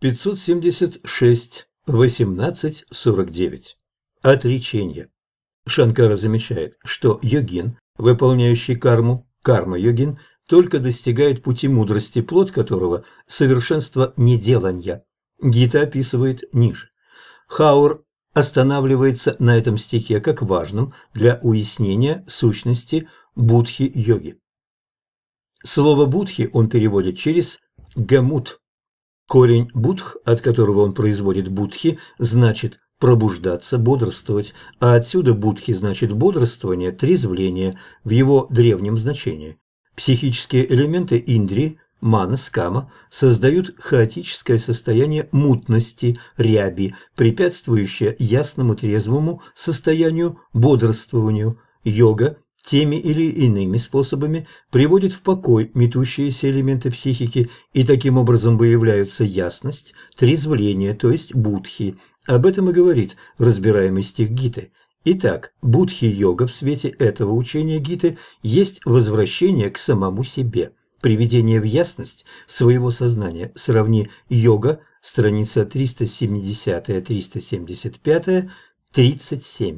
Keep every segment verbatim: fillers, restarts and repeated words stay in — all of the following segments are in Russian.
пятьсот семьдесят шесть. восемнадцать сорок девять. Отречение. Шанкара замечает, что йогин, выполняющий карму, карма-йогин, только достигает пути мудрости, плод которого – совершенство неделанья. Гита описывает ниже. Хаур останавливается на этом стихе как важном для уяснения сущности будхи-йоги. Слово «будхи» он переводит через «гамут». Корень «будх», от которого он производит «будхи», значит «пробуждаться», «бодрствовать», а отсюда «будхи» значит «бодрствование», «трезвление» в его древнем значении. Психические элементы индрии, манас, кама создают хаотическое состояние мутности, ряби, препятствующее ясному трезвому состоянию, бодрствованию. Йога теми или иными способами приводит в покой метущиеся элементы психики, и таким образом выявляются ясность, трезвление, то есть будхи. Об этом и говорит разбираемый стих Гиты. Итак, будхи-йога в свете этого учения Гиты есть возвращение к самому себе, приведение в ясность своего сознания. Сравни йога, страница триста семьдесят - триста семьдесят пять, тридцать семь.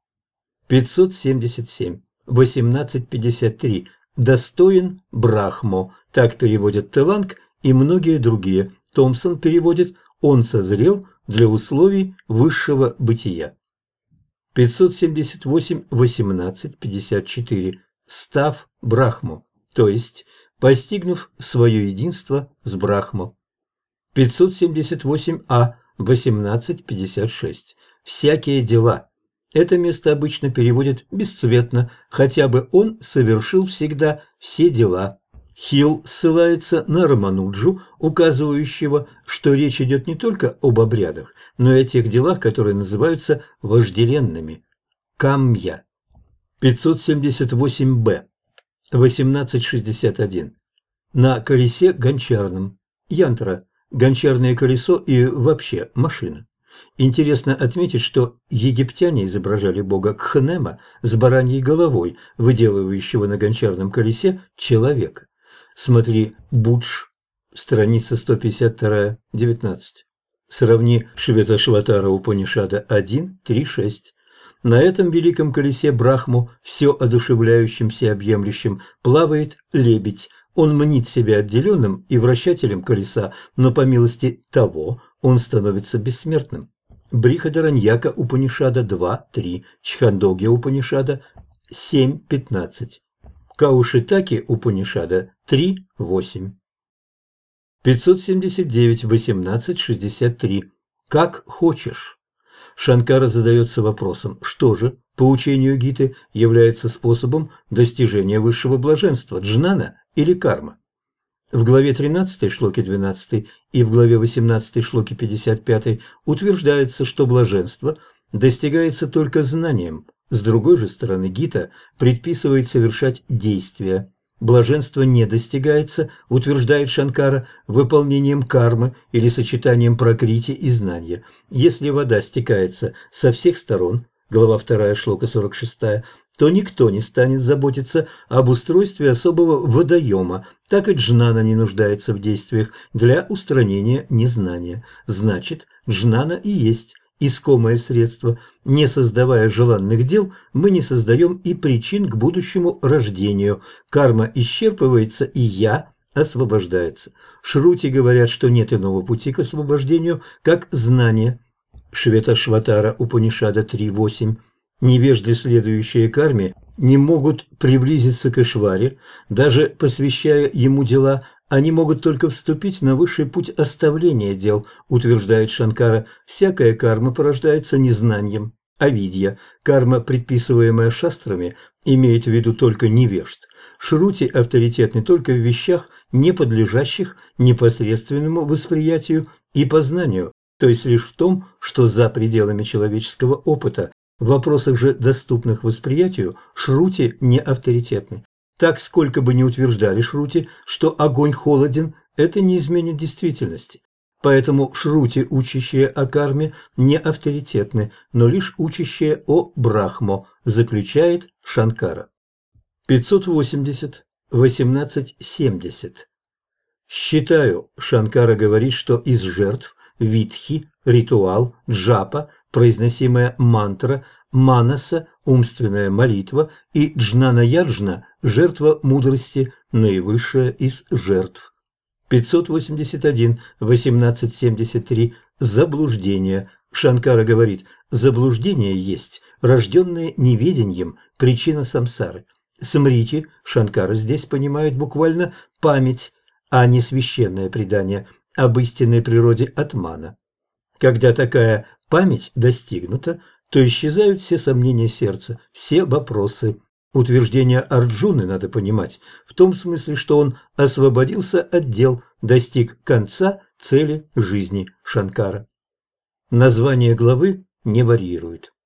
пятьсот семьдесят семь. восемнадцать пятьдесят три. Достоин Брахмо. Так переводят Теланг и многие другие. Томпсон переводит «Он созрел для условий высшего бытия». пятьсот семьдесят восемь. восемнадцать пятьдесят четыре. Став Брахмо, то есть постигнув свое единство с Брахмо. пятьсот семьдесят восемь а. восемнадцать пятьдесят шесть. Всякие дела. Это место обычно переводят бесцветно, хотя бы он совершил всегда все дела. Хилл ссылается на Рамануджу, указывающего, что речь идет не только об обрядах, но и о тех делах, которые называются вожделенными. Камья. пятьсот семьдесят восемь бэ. восемнадцать шестьдесят один. На колесе гончарном. Янтра. Гончарное колесо и вообще машина. Интересно отметить, что египтяне изображали бога Кхнема с бараньей головой, выделывающего на гончарном колесе человека. Смотри Будж, страница сто пятьдесят два, девятнадцать. Сравни Шветашватара Упанишада один, три, шесть. На этом великом колесе Брахму, все одушевляющим, всеобъемлющим, плавает лебедь. Он мнит себя отделенным и вращателем колеса, но по милости того он становится бессмертным. Брихадараньяка Упанишада два, три, Чхандогья Упанишада семь, пятнадцать. Каушитаки Упанишада три, восемь. пятьсот семьдесят девять. восемнадцать шестьдесят три. Как хочешь. Шанкара задается вопросом, что же, по учению Гиты, является способом достижения высшего блаженства – джнана или карма. В главе тринадцатой, шлоке двенадцатой и в главе восемнадцатой, шлоке пятьдесят пятой утверждается, что блаженство достигается только знанием. С другой же стороны, Гита предписывает совершать действия. Блаженство не достигается, утверждает Шанкара, выполнением кармы или сочетанием пракрити и знания. Если вода стекается со всех сторон, глава вторая, шлока сорок шесть, то никто не станет заботиться об устройстве особого водоема, так и джнана не нуждается в действиях для устранения незнания. Значит, джнана и есть искомое средство. Не создавая желанных дел, мы не создаем и причин к будущему рождению. Карма исчерпывается, и «я» освобождается. Шрути говорят, что нет иного пути к освобождению, как знание. Шветашватара Упанишада три, восемь. Невежды, следующие карме, не могут приблизиться к Ишваре, даже посвящая ему дела. Они могут только вступить на высший путь оставления дел, утверждает Шанкара. Всякая карма порождается незнанием. Авидья, карма, предписываемая шастрами, имеет в виду только невежд. Шрути авторитетны только в вещах, не подлежащих непосредственному восприятию и познанию, то есть лишь в том, что за пределами человеческого опыта. В вопросах же, доступных восприятию, шрути не авторитетны. Так, сколько бы ни утверждали шрути, что огонь холоден, это не изменит действительности. Поэтому шрути, учащие о карме, не авторитетны, но лишь учащие о Брахмо, заключает Шанкара. пятьсот восемьдесят. восемнадцать семьдесят. Считаю, Шанкара говорит, что из жертв витхи, ритуал, джапа, произносимая мантра, манаса, умственная молитва и джнана-яджна – жертва мудрости, наивысшая из жертв. пятьсот восемьдесят один, восемнадцать семьдесят три. Заблуждение. Шанкара говорит, заблуждение есть, рожденное неведением, причина самсары. Смрити, Шанкара здесь понимает буквально память, а не священное предание об истинной природе атмана. Когда такая память достигнута, то исчезают все сомнения сердца, все вопросы. Утверждение Арджуны надо понимать в том смысле, что он освободился от дел, достиг конца цели жизни Шанкара. Название главы не варьирует.